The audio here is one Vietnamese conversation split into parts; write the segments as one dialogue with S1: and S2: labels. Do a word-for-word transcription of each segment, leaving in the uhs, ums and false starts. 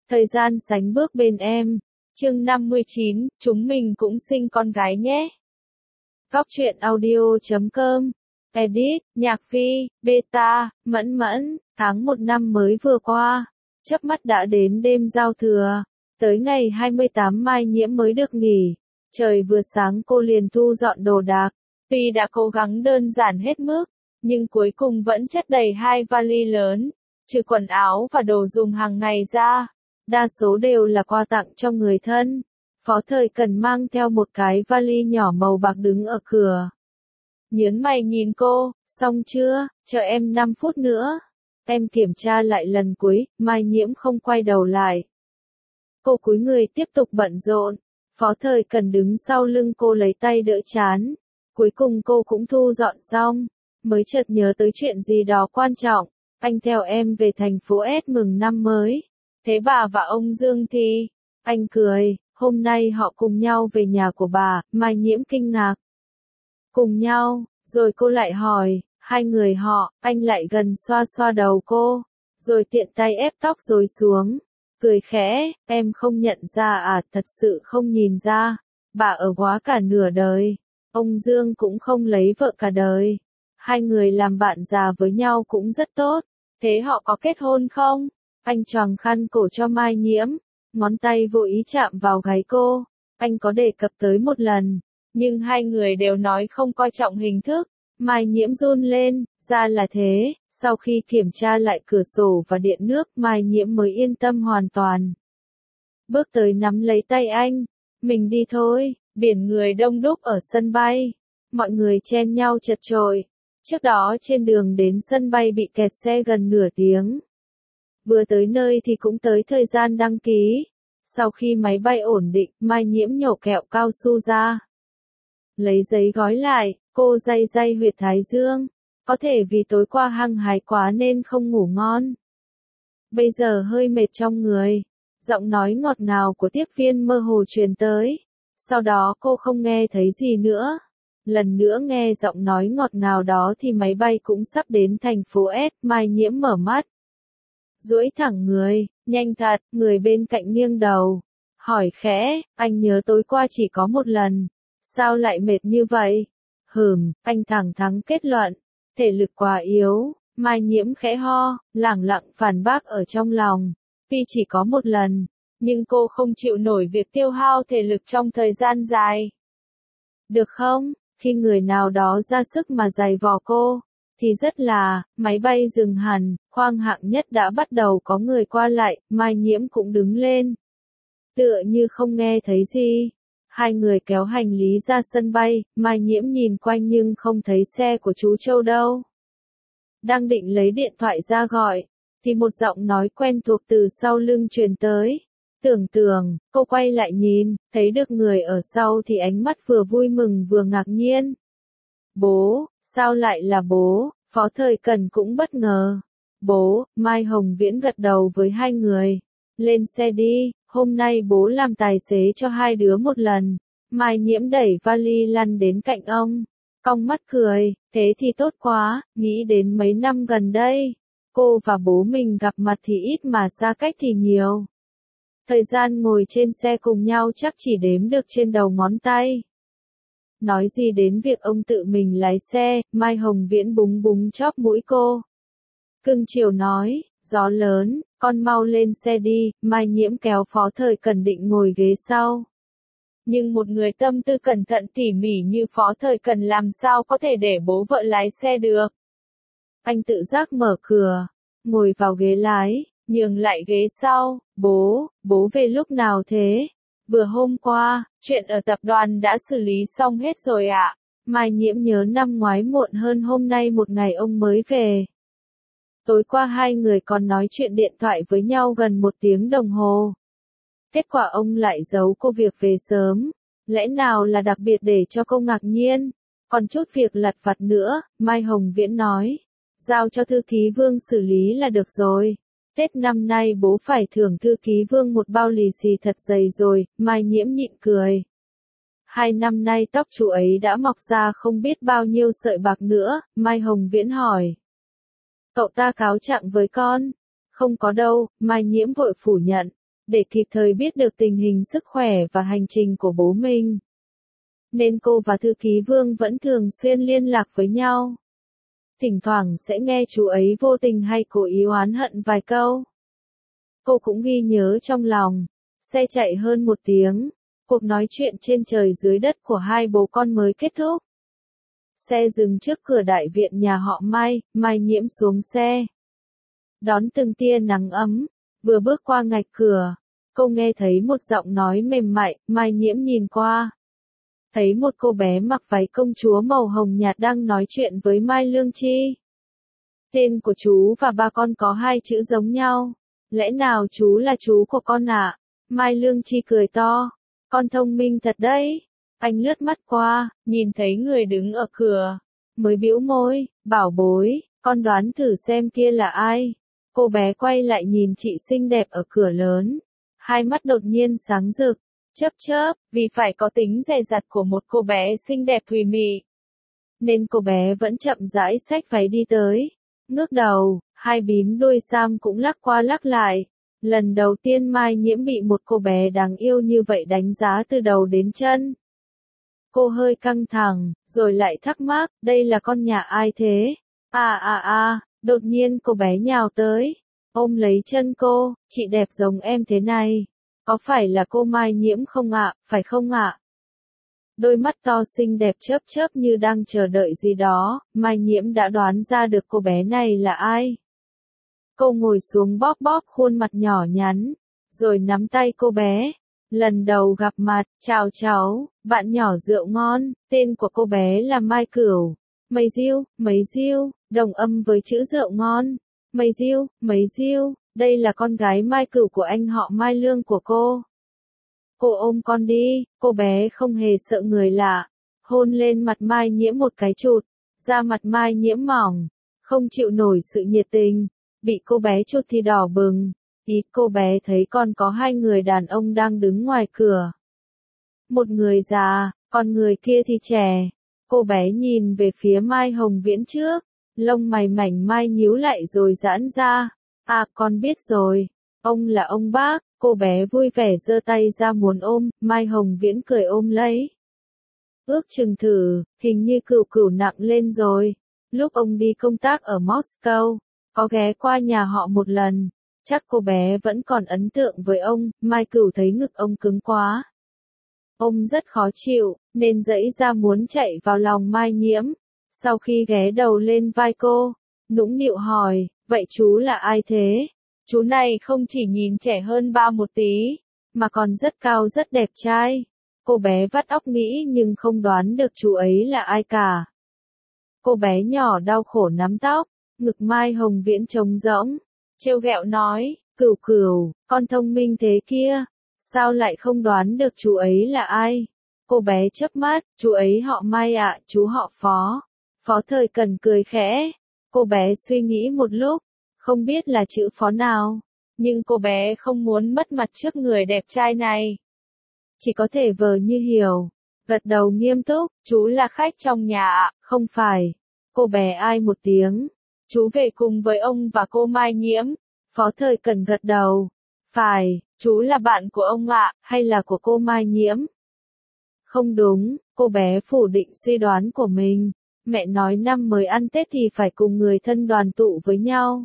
S1: Thời gian sánh bước bên em. Chương năm mươi chín, chúng mình cũng sinh con gái nhé. Góc truyện audio chấm com. Edit, Nhạc Phi, Beta, Mẫn Mẫn, tháng một năm mới vừa qua. Chớp mắt đã đến đêm giao thừa. Tới ngày hai mươi tám Mai Nhiễm mới được nghỉ. Trời vừa sáng cô liền thu dọn đồ đạc. Tuy đã cố gắng đơn giản hết mức, nhưng cuối cùng vẫn chất đầy hai vali lớn. Trừ quần áo và đồ dùng hàng ngày ra, đa số đều là quà tặng cho người thân. Phó Thời Cần mang theo một cái vali nhỏ màu bạc đứng ở cửa. Nhớn mày nhìn cô, xong chưa, chờ em năm phút nữa. Em kiểm tra lại lần cuối, Mai Nhiễm không quay đầu lại. Cô cúi người tiếp tục bận rộn. Phó Thời Cần đứng sau lưng cô lấy tay đỡ chán. Cuối cùng cô cũng thu dọn xong, mới chợt nhớ tới chuyện gì đó quan trọng. Anh theo em về thành phố S mừng năm mới. Thế bà và ông Dương thì? Anh cười, hôm nay họ cùng nhau về nhà của bà. Mai Nhiễm kinh ngạc. Cùng nhau, rồi cô lại hỏi, hai người họ, anh lại gần xoa xoa đầu cô, rồi tiện tay ép tóc rối xuống. Cười khẽ, em không nhận ra à, thật sự không nhìn ra. Bà ở quá cả nửa đời. Ông Dương cũng không lấy vợ cả đời. Hai người làm bạn già với nhau cũng rất tốt. Thế họ có kết hôn không? Anh choàng khăn cổ cho Mai Nhiễm, ngón tay vô ý chạm vào gáy cô. Anh có đề cập tới một lần, nhưng hai người đều nói không coi trọng hình thức. Mai Nhiễm run lên, ra là thế. Sau khi kiểm tra lại cửa sổ và điện nước, Mai Nhiễm mới yên tâm hoàn toàn. Bước tới nắm lấy tay anh. Mình đi thôi. Biển người đông đúc ở sân bay. Mọi người chen nhau chật chội. Trước đó trên đường đến sân bay bị kẹt xe gần nửa tiếng. Vừa tới nơi thì cũng tới thời gian đăng ký. Sau khi máy bay ổn định, Mai Nhiễm nhổ kẹo cao su ra. Lấy giấy gói lại, cô day day huyệt thái dương. Có thể vì tối qua hăng hái quá nên không ngủ ngon. Bây giờ hơi mệt trong người. Giọng nói ngọt ngào của tiếp viên mơ hồ truyền tới. Sau đó cô không nghe thấy gì nữa. Lần nữa nghe giọng nói ngọt ngào đó thì máy bay cũng sắp đến thành phố S. Mai Nhiễm mở mắt. Duỗi thẳng người, nhanh thật, người bên cạnh nghiêng đầu. Hỏi khẽ, anh nhớ tối qua chỉ có một lần. Sao lại mệt như vậy? Hừm, anh thẳng thắn kết luận. Thể lực quá yếu. Mai Nhiễm khẽ ho, lẳng lặng phản bác ở trong lòng. Tuy chỉ có một lần, nhưng cô không chịu nổi việc tiêu hao thể lực trong thời gian dài. Được không? Khi người nào đó ra sức mà giày vò cô, thì rất là, máy bay dừng hẳn, khoang hạng nhất đã bắt đầu có người qua lại, Mai Nhiễm cũng đứng lên. Tựa như không nghe thấy gì. Hai người kéo hành lý ra sân bay, Mai Nhiễm nhìn quanh nhưng không thấy xe của chú Châu đâu. Đang định lấy điện thoại ra gọi, thì một giọng nói quen thuộc từ sau lưng truyền tới. Tưởng Tưởng, cô quay lại nhìn, thấy được người ở sau thì ánh mắt vừa vui mừng vừa ngạc nhiên. Bố, sao lại là bố? Phó Thời Cần cũng bất ngờ. Bố, Mai Hồng Viễn gật đầu với hai người. Lên xe đi, hôm nay bố làm tài xế cho hai đứa một lần. Mai Nhiễm đẩy vali lăn đến cạnh ông. Cong mắt cười, thế thì tốt quá, nghĩ đến mấy năm gần đây. Cô và bố mình gặp mặt thì ít mà xa cách thì nhiều. Thời gian ngồi trên xe cùng nhau chắc chỉ đếm được trên đầu ngón tay. Nói gì đến việc ông tự mình lái xe, Mai Hồng Viễn búng búng chóp mũi cô. Cưng chiều nói, gió lớn, con mau lên xe đi. Mai Nhiễm kéo Phó Thời Cần định ngồi ghế sau. Nhưng một người tâm tư cẩn thận tỉ mỉ như Phó Thời Cần làm sao có thể để bố vợ lái xe được. Anh tự giác mở cửa, ngồi vào ghế lái, nhường lại ghế sau. Bố, bố về lúc nào thế? Vừa hôm qua, chuyện ở tập đoàn đã xử lý xong hết rồi ạ. Mai Nhiễm nhớ năm ngoái muộn hơn hôm nay một ngày ông mới về. Tối qua hai người còn nói chuyện điện thoại với nhau gần một tiếng đồng hồ. Kết quả ông lại giấu cô việc về sớm. Lẽ nào là đặc biệt để cho cô ngạc nhiên? Còn chút việc lặt vặt nữa, Mai Hồng Viễn nói. Giao cho thư ký Vương xử lý là được rồi. Tết năm nay bố phải thưởng thư ký Vương một bao lì xì thật dày rồi. Mai Nhiễm nhịn cười. Hai năm nay tóc chú ấy đã mọc ra không biết bao nhiêu sợi bạc nữa. Mai Hồng Viễn hỏi. Cậu ta cáo trạng với con? Không có đâu, Mai Nhiễm vội phủ nhận. để kịp thời biết được tình hình sức khỏe và hành trình của bố mình. Nên cô và thư ký Vương vẫn thường xuyên liên lạc với nhau. Thỉnh thoảng sẽ nghe chú ấy vô tình hay cố ý oán hận vài câu. Cô cũng ghi nhớ trong lòng. Xe chạy hơn một tiếng, cuộc nói chuyện trên trời dưới đất của hai bố con mới kết thúc. Xe dừng trước cửa đại viện nhà họ Mai, Mai Nhiễm xuống xe. Đón từng tia nắng ấm, vừa bước qua ngạch cửa, cô nghe thấy một giọng nói mềm mại, Mai Nhiễm nhìn qua. Thấy một cô bé mặc váy công chúa màu hồng nhạt đang nói chuyện với Mai Lương Chi. Tên của chú và ba con có hai chữ giống nhau. Lẽ nào chú là chú của con ạ? À? Mai Lương Chi cười to. Con thông minh thật đấy. Anh lướt mắt qua, nhìn thấy người đứng ở cửa. Mới bĩu môi, bảo bối, con đoán thử xem kia là ai. Cô bé quay lại nhìn chị xinh đẹp ở cửa lớn. Hai mắt đột nhiên sáng rực. Chớp chớp, vì phải có tính dè dặt của một cô bé xinh đẹp thùy mị. Nên cô bé vẫn chậm rãi xách váy đi tới. Ngước đầu, hai bím đuôi sam cũng lắc qua lắc lại. Lần đầu tiên Mai Nhiễm bị một cô bé đáng yêu như vậy đánh giá từ đầu đến chân. Cô hơi căng thẳng, rồi lại thắc mắc, đây là con nhà ai thế? À à à, đột nhiên cô bé nhào tới, ôm lấy chân cô, chị đẹp giống em thế này. Có phải là cô Mai Nhiễm không ạ, phải không ạ? Đôi mắt to xinh đẹp chớp chớp như đang chờ đợi gì đó, Mai Nhiễm đã đoán ra được cô bé này là ai. Cô ngồi xuống bóp bóp khuôn mặt nhỏ nhắn, rồi nắm tay cô bé. Lần đầu gặp mặt, chào cháu, bạn nhỏ rượu ngon, tên của cô bé là Mai Cửu. Mấy diêu, mấy diêu, đồng âm với chữ rượu ngon. Mấy diêu, mấy diêu, đây là con gái Mai Cửu của anh họ Mai Lương của cô. Cô ôm con đi, cô bé không hề sợ người lạ. Hôn lên mặt Mai Nhiễm một cái chụt, da mặt Mai Nhiễm mỏng, không chịu nổi sự nhiệt tình. Bị cô bé chụt thì đỏ bừng. Ý cô bé thấy còn có hai người đàn ông đang đứng ngoài cửa. Một người già, còn người kia thì trẻ. Cô bé nhìn về phía Mai Hồng Viễn trước, lông mày mảnh mai nhíu lại rồi giãn ra. À, con biết rồi, ông là ông bác. Cô bé vui vẻ giơ tay ra muốn ôm, Mai Hồng Viễn cười ôm lấy. Ước chừng thử, hình như Cửu Cửu nặng lên rồi. Lúc ông đi công tác ở Moscow, có ghé qua nhà họ một lần. Chắc cô bé vẫn còn ấn tượng với ông. Mai Cửu thấy ngực ông cứng quá. Ông rất khó chịu, nên giãy ra muốn chạy vào lòng Mai Nhiễm. Sau khi ghé đầu lên vai cô, nũng nịu hỏi, vậy chú là ai thế? Chú này không chỉ nhìn trẻ hơn ba một tí, mà còn rất cao rất đẹp trai. Cô bé vắt óc nghĩ nhưng không đoán được chú ấy là ai cả. Cô bé nhỏ đau khổ nắm tóc, ngực Mai Hồng Viễn trống rỗng. Trêu ghẹo nói, Cửu Cửu, con thông minh thế kia, sao lại không đoán được chú ấy là ai? Cô bé chớp mắt, chú ấy họ Mai ạ, chú họ Phó. Phó Thời Cần cười khẽ. Cô bé suy nghĩ một lúc, không biết là chữ Phó nào, nhưng cô bé không muốn mất mặt trước người đẹp trai này. Chỉ có thể vờ như hiểu, gật đầu nghiêm túc, chú là khách trong nhà ạ, không phải. Cô bé ai một tiếng. Chú về cùng với ông và cô Mai Nhiễm. Phó Thời Cần gật đầu. Phải, chú là bạn của ông ạ, hay là của cô Mai Nhiễm? Không đúng, cô bé phủ định suy đoán của mình. Mẹ nói năm mới ăn Tết thì phải cùng người thân đoàn tụ với nhau.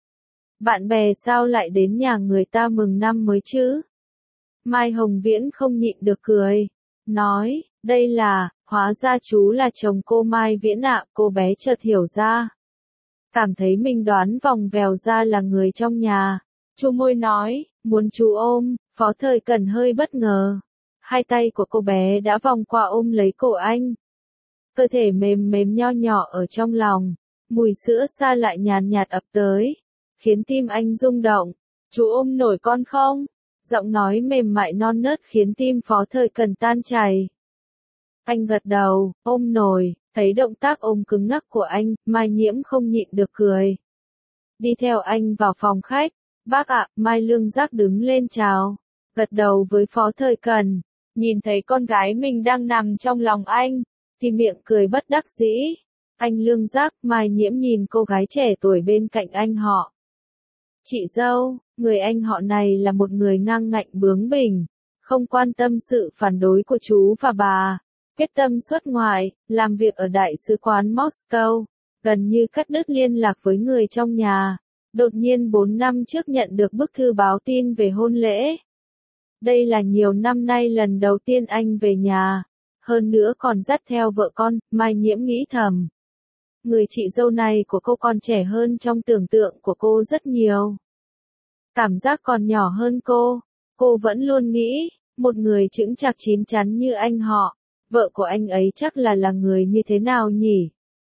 S1: Bạn bè sao lại đến nhà người ta mừng năm mới chứ? Mai Hồng Viễn không nhịn được cười. Nói, đây là, hóa ra chú là chồng cô Mai Viễn ạ, cô bé chợt hiểu ra. Cảm thấy mình đoán vòng vèo ra là người trong nhà. Chu môi nói, muốn chú ôm. Phó Thời Cần hơi bất ngờ. Hai tay của cô bé đã vòng qua ôm lấy cổ anh. Cơ thể mềm mềm nho nhỏ ở trong lòng. Mùi sữa xa lại nhàn nhạt ập tới, khiến tim anh rung động. Chú ôm nổi con không? Giọng nói mềm mại non nớt khiến tim Phó Thời Cần tan chảy. Anh gật đầu, ôm nổi. Thấy động tác ôm cứng ngắc của anh, Mai Nhiễm không nhịn được cười. Đi theo anh vào phòng khách. Bác ạ, Mai Lương Giác đứng lên chào. Gật đầu với Phó Thời Cần. Nhìn thấy con gái mình đang nằm trong lòng anh, thì miệng cười bất đắc dĩ. Anh Lương Giác, Mai Nhiễm nhìn cô gái trẻ tuổi bên cạnh anh họ. Chị dâu, Người anh họ này là một người ngang ngạnh bướng bỉnh, không quan tâm sự phản đối của chú và bà, quyết tâm xuất ngoại, làm việc ở Đại sứ quán Moscow, gần như cắt đứt liên lạc với người trong nhà. Đột nhiên bốn năm trước nhận được bức thư báo tin về hôn lễ. Đây là nhiều năm nay lần đầu tiên anh về nhà, hơn nữa còn dắt theo vợ con, Mai Nhiễm nghĩ thầm. Người chị dâu này của cô còn trẻ hơn trong tưởng tượng của cô rất nhiều. Cảm giác còn nhỏ hơn cô, cô vẫn luôn nghĩ, một người chững chạc chín chắn như anh họ, vợ của anh ấy chắc là là người như thế nào nhỉ?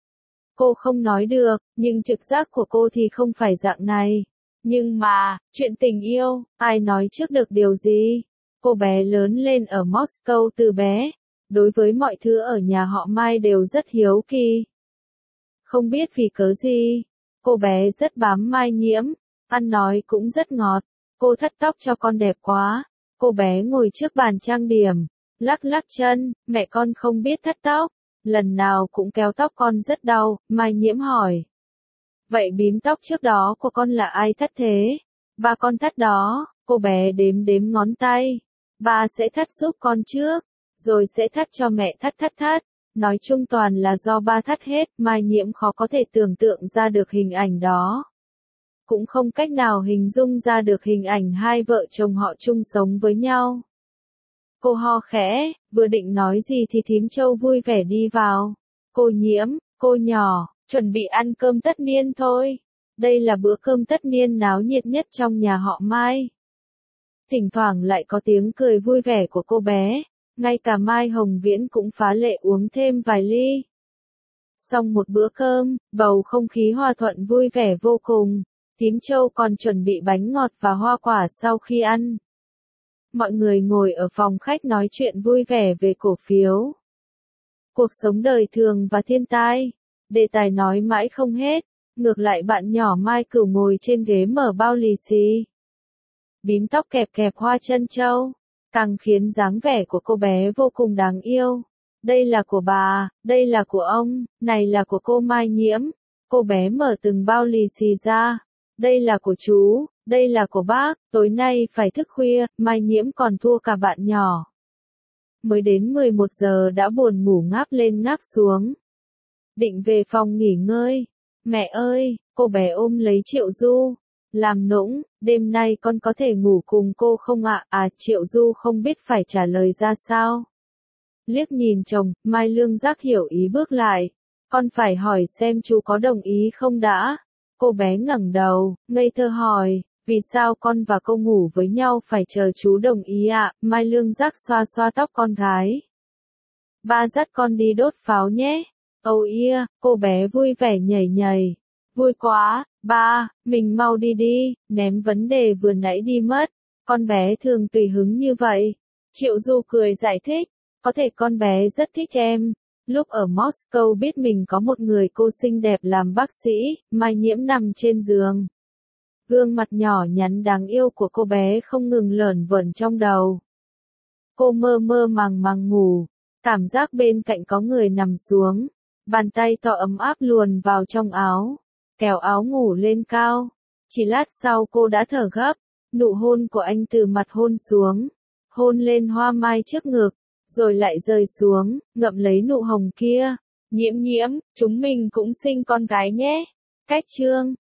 S1: Cô không nói được, nhưng trực giác của cô thì không phải dạng này. Nhưng mà, chuyện tình yêu, ai nói trước được điều gì? Cô bé lớn lên ở Moscow từ bé, đối với mọi thứ ở nhà họ Mai đều rất hiếu kỳ. Không biết vì cớ gì, cô bé rất bám Mai Nhiễm, ăn nói cũng rất ngọt. Cô thắt tóc cho con đẹp quá. Cô bé ngồi trước bàn trang điểm, lắc lắc chân, mẹ con không biết thắt tóc. Lần nào cũng kéo tóc con rất đau, Mai Nhiễm hỏi. Vậy bím tóc trước đó của con là ai thắt thế? Ba con thắt đó, cô bé đếm đếm ngón tay. Ba sẽ thắt giúp con trước, rồi sẽ thắt cho mẹ thắt thắt thắt. Nói chung toàn là do ba thắt hết, Mai Nhiễm khó có thể tưởng tượng ra được hình ảnh đó. Cũng không cách nào hình dung ra được hình ảnh hai vợ chồng họ chung sống với nhau. Cô ho khẽ, vừa định nói gì thì thím Châu vui vẻ đi vào. Cô Nhiễm, cô nhỏ, chuẩn bị ăn cơm tất niên thôi. Đây là bữa cơm tất niên náo nhiệt nhất trong nhà họ Mai. Thỉnh thoảng lại có tiếng cười vui vẻ của cô bé, ngay cả Mai Hồng Viễn cũng phá lệ uống thêm vài ly. Xong một bữa cơm, bầu không khí hòa thuận vui vẻ vô cùng. Thím Châu còn chuẩn bị bánh ngọt và hoa quả sau khi ăn. Mọi người ngồi ở phòng khách nói chuyện vui vẻ về cổ phiếu, cuộc sống đời thường và thiên tai. Đề tài nói mãi không hết. Ngược lại bạn nhỏ Mai Cửu ngồi trên ghế mở bao lì xì, bím tóc kẹp kẹp hoa chân châu, càng khiến dáng vẻ của cô bé vô cùng đáng yêu. Đây là của bà, đây là của ông, này là của cô Mai Nhiễm. Cô bé mở từng bao lì xì ra. Đây là của chú, đây là của bác, tối nay phải thức khuya, Mai Nhiễm còn thua cả bạn nhỏ. Mới đến mười một giờ đã buồn ngủ ngáp lên ngáp xuống. Định về phòng nghỉ ngơi. Mẹ ơi, cô bé ôm lấy Triệu Du. Làm nũng, đêm nay con có thể ngủ cùng cô không ạ? À? à, Triệu Du không biết phải trả lời ra sao. Liếc nhìn chồng, Mai Lương Giác hiểu ý bước lại. Con phải hỏi xem chú có đồng ý không đã. Cô bé ngẩng đầu, ngây thơ hỏi, vì sao con và cô ngủ với nhau phải chờ chú đồng ý ạ? À? Mai Lương Giác xoa xoa tóc con gái. Ba dắt con đi đốt pháo nhé. Oh yeah, cô bé vui vẻ nhảy nhảy. Vui quá, ba, mình mau đi đi, ném vấn đề vừa nãy đi mất. Con bé thường tùy hứng như vậy. Triệu Du cười giải thích, có thể con bé rất thích em. Lúc ở Moscow biết mình có một người cô xinh đẹp làm bác sĩ, Mai Nhiễm nằm trên giường. Gương mặt nhỏ nhắn đáng yêu của cô bé không ngừng lởn vởn trong đầu. Cô mơ mơ màng màng ngủ, cảm giác bên cạnh có người nằm xuống, bàn tay to ấm áp luồn vào trong áo, kéo áo ngủ lên cao. Chỉ lát sau cô đã thở gấp, nụ hôn của anh từ mặt hôn xuống, hôn lên hoa mai trước ngực, rồi lại rơi xuống, ngậm lấy nụ hồng kia. Nhiễm Nhiễm, chúng mình cũng sinh con gái nhé. Cách chương